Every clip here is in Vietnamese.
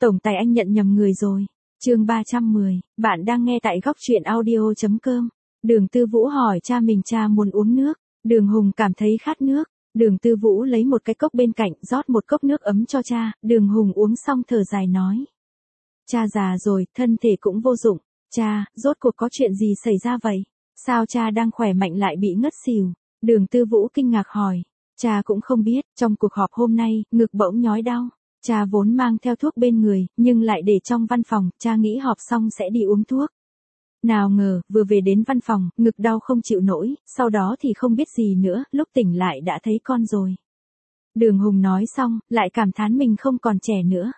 Tổng tài anh nhận nhầm người rồi. Chương 310, bạn đang nghe tại góc truyện audio.com. Đường Tư Vũ hỏi cha mình cha muốn uống nước. Đường Hùng cảm thấy khát nước. Đường Tư Vũ lấy một cái cốc bên cạnh rót một cốc nước ấm cho cha. Đường Hùng uống xong thở dài nói. Cha già rồi, thân thể cũng vô dụng. Cha, rốt cuộc có chuyện gì xảy ra vậy? Sao cha đang khỏe mạnh lại bị ngất xỉu? Đường Tư Vũ kinh ngạc hỏi. Cha cũng không biết, trong cuộc họp hôm nay, ngực bỗng nhói đau. Cha vốn mang theo thuốc bên người, nhưng lại để trong văn phòng, cha nghĩ họp xong sẽ đi uống thuốc. Nào ngờ, vừa về đến văn phòng, ngực đau không chịu nổi, sau đó thì không biết gì nữa, lúc tỉnh lại đã thấy con rồi. Đường Hùng nói xong, lại cảm thán mình không còn trẻ nữa.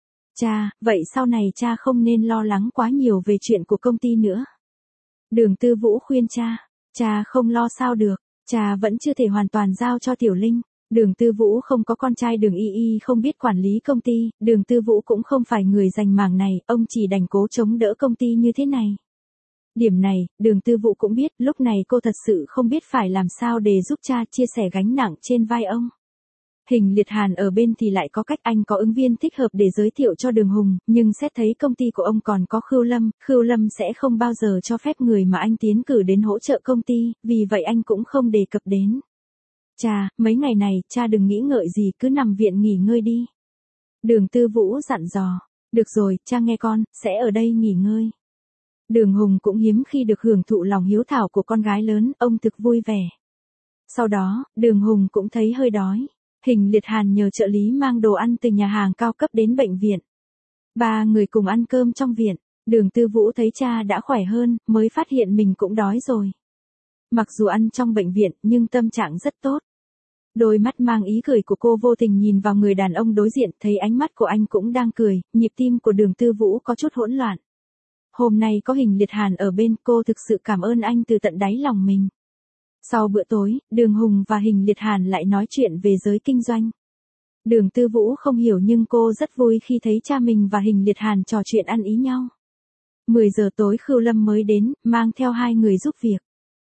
Cha, vậy sau này cha không nên lo lắng quá nhiều về chuyện của công ty nữa. Đường Tư Vũ khuyên cha không lo sao được, cha vẫn chưa thể hoàn toàn giao cho Tiểu Linh. Đường Tư Vũ không có con trai Đường Y không biết quản lý công ty, Đường Tư Vũ cũng không phải người rành mảng này, ông chỉ đành cố chống đỡ công ty như thế này. Điểm này, Đường Tư Vũ cũng biết, lúc này cô thật sự không biết phải làm sao để giúp cha chia sẻ gánh nặng trên vai ông. Hình Liệt Hàn ở bên thì lại có cách anh có ứng viên thích hợp để giới thiệu cho Đường Hùng, nhưng xét thấy công ty của ông còn có Khưu Lâm sẽ không bao giờ cho phép người mà anh tiến cử đến hỗ trợ công ty, vì vậy anh cũng không đề cập đến. Cha, mấy ngày này, cha đừng nghĩ ngợi gì, cứ nằm viện nghỉ ngơi đi. Đường Tư Vũ dặn dò. Được rồi, cha nghe con, sẽ ở đây nghỉ ngơi. Đường Hùng cũng hiếm khi được hưởng thụ lòng hiếu thảo của con gái lớn, ông thực vui vẻ. Sau đó, Đường Hùng cũng thấy hơi đói. Hình Liệt Hàn nhờ trợ lý mang đồ ăn từ nhà hàng cao cấp đến bệnh viện. 3 người cùng ăn cơm trong viện. Đường Tư Vũ thấy cha đã khỏe hơn, mới phát hiện mình cũng đói rồi. Mặc dù ăn trong bệnh viện, nhưng tâm trạng rất tốt. Đôi mắt mang ý cười của cô vô tình nhìn vào người đàn ông đối diện, thấy ánh mắt của anh cũng đang cười, nhịp tim của Đường Tư Vũ có chút hỗn loạn. Hôm nay có Hình Liệt Hàn ở bên, cô thực sự cảm ơn anh từ tận đáy lòng mình. Sau bữa tối, Đường Hùng và Hình Liệt Hàn lại nói chuyện về giới kinh doanh. Đường Tư Vũ không hiểu nhưng cô rất vui khi thấy cha mình và Hình Liệt Hàn trò chuyện ăn ý nhau. 10 giờ tối Khưu Lâm mới đến, mang theo 2 người giúp việc.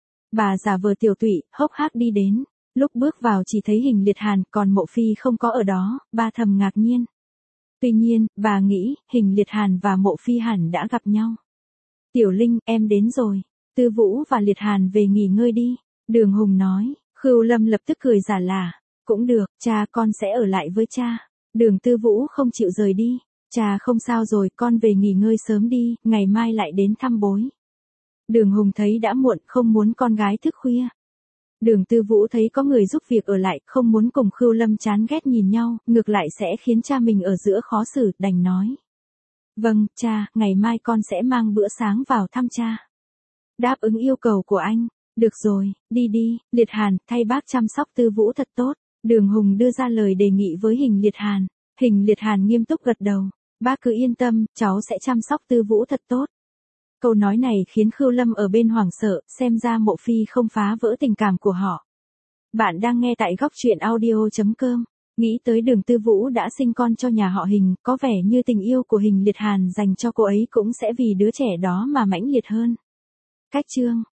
Bà giả vờ tiểu tụy, hốc hác đi đến. Lúc bước vào chỉ thấy Hình Liệt Hàn, còn Mộ Phi không có ở đó, bà thầm ngạc nhiên. Tuy nhiên, bà nghĩ, Hình Liệt Hàn và Mộ Phi hẳn đã gặp nhau. Tiểu Linh, em đến rồi. Tư Vũ và Liệt Hàn về nghỉ ngơi đi. Đường Hùng nói. Khưu Lâm lập tức cười giả lả. Cũng được, cha con sẽ ở lại với cha. Đường Tư Vũ không chịu rời đi. Cha không sao rồi, con về nghỉ ngơi sớm đi, ngày mai lại đến thăm bối. Đường Hùng thấy đã muộn, không muốn con gái thức khuya. Đường Tư Vũ thấy có người giúp việc ở lại, không muốn cùng Khưu Lâm chán ghét nhìn nhau, ngược lại sẽ khiến cha mình ở giữa khó xử, đành nói. Vâng, cha, ngày mai con sẽ mang bữa sáng vào thăm cha. Đáp ứng yêu cầu của anh. Được rồi, đi đi, Liệt Hàn, thay bác chăm sóc Tư Vũ thật tốt. Đường Hùng đưa ra lời đề nghị với Hình Liệt Hàn. Hình Liệt Hàn nghiêm túc gật đầu. Bác cứ yên tâm, cháu sẽ chăm sóc Tư Vũ thật tốt. Câu nói này khiến Khưu Lâm ở bên hoảng sợ, xem ra Mộ Phi không phá vỡ tình cảm của họ. Bạn đang nghe tại góc truyện audio.com. Nghĩ tới Đường Tư Vũ đã sinh con cho nhà họ Hình, có vẻ như tình yêu của Hình Liệt Hàn dành cho cô ấy cũng sẽ vì đứa trẻ đó mà mãnh liệt hơn. Cách chương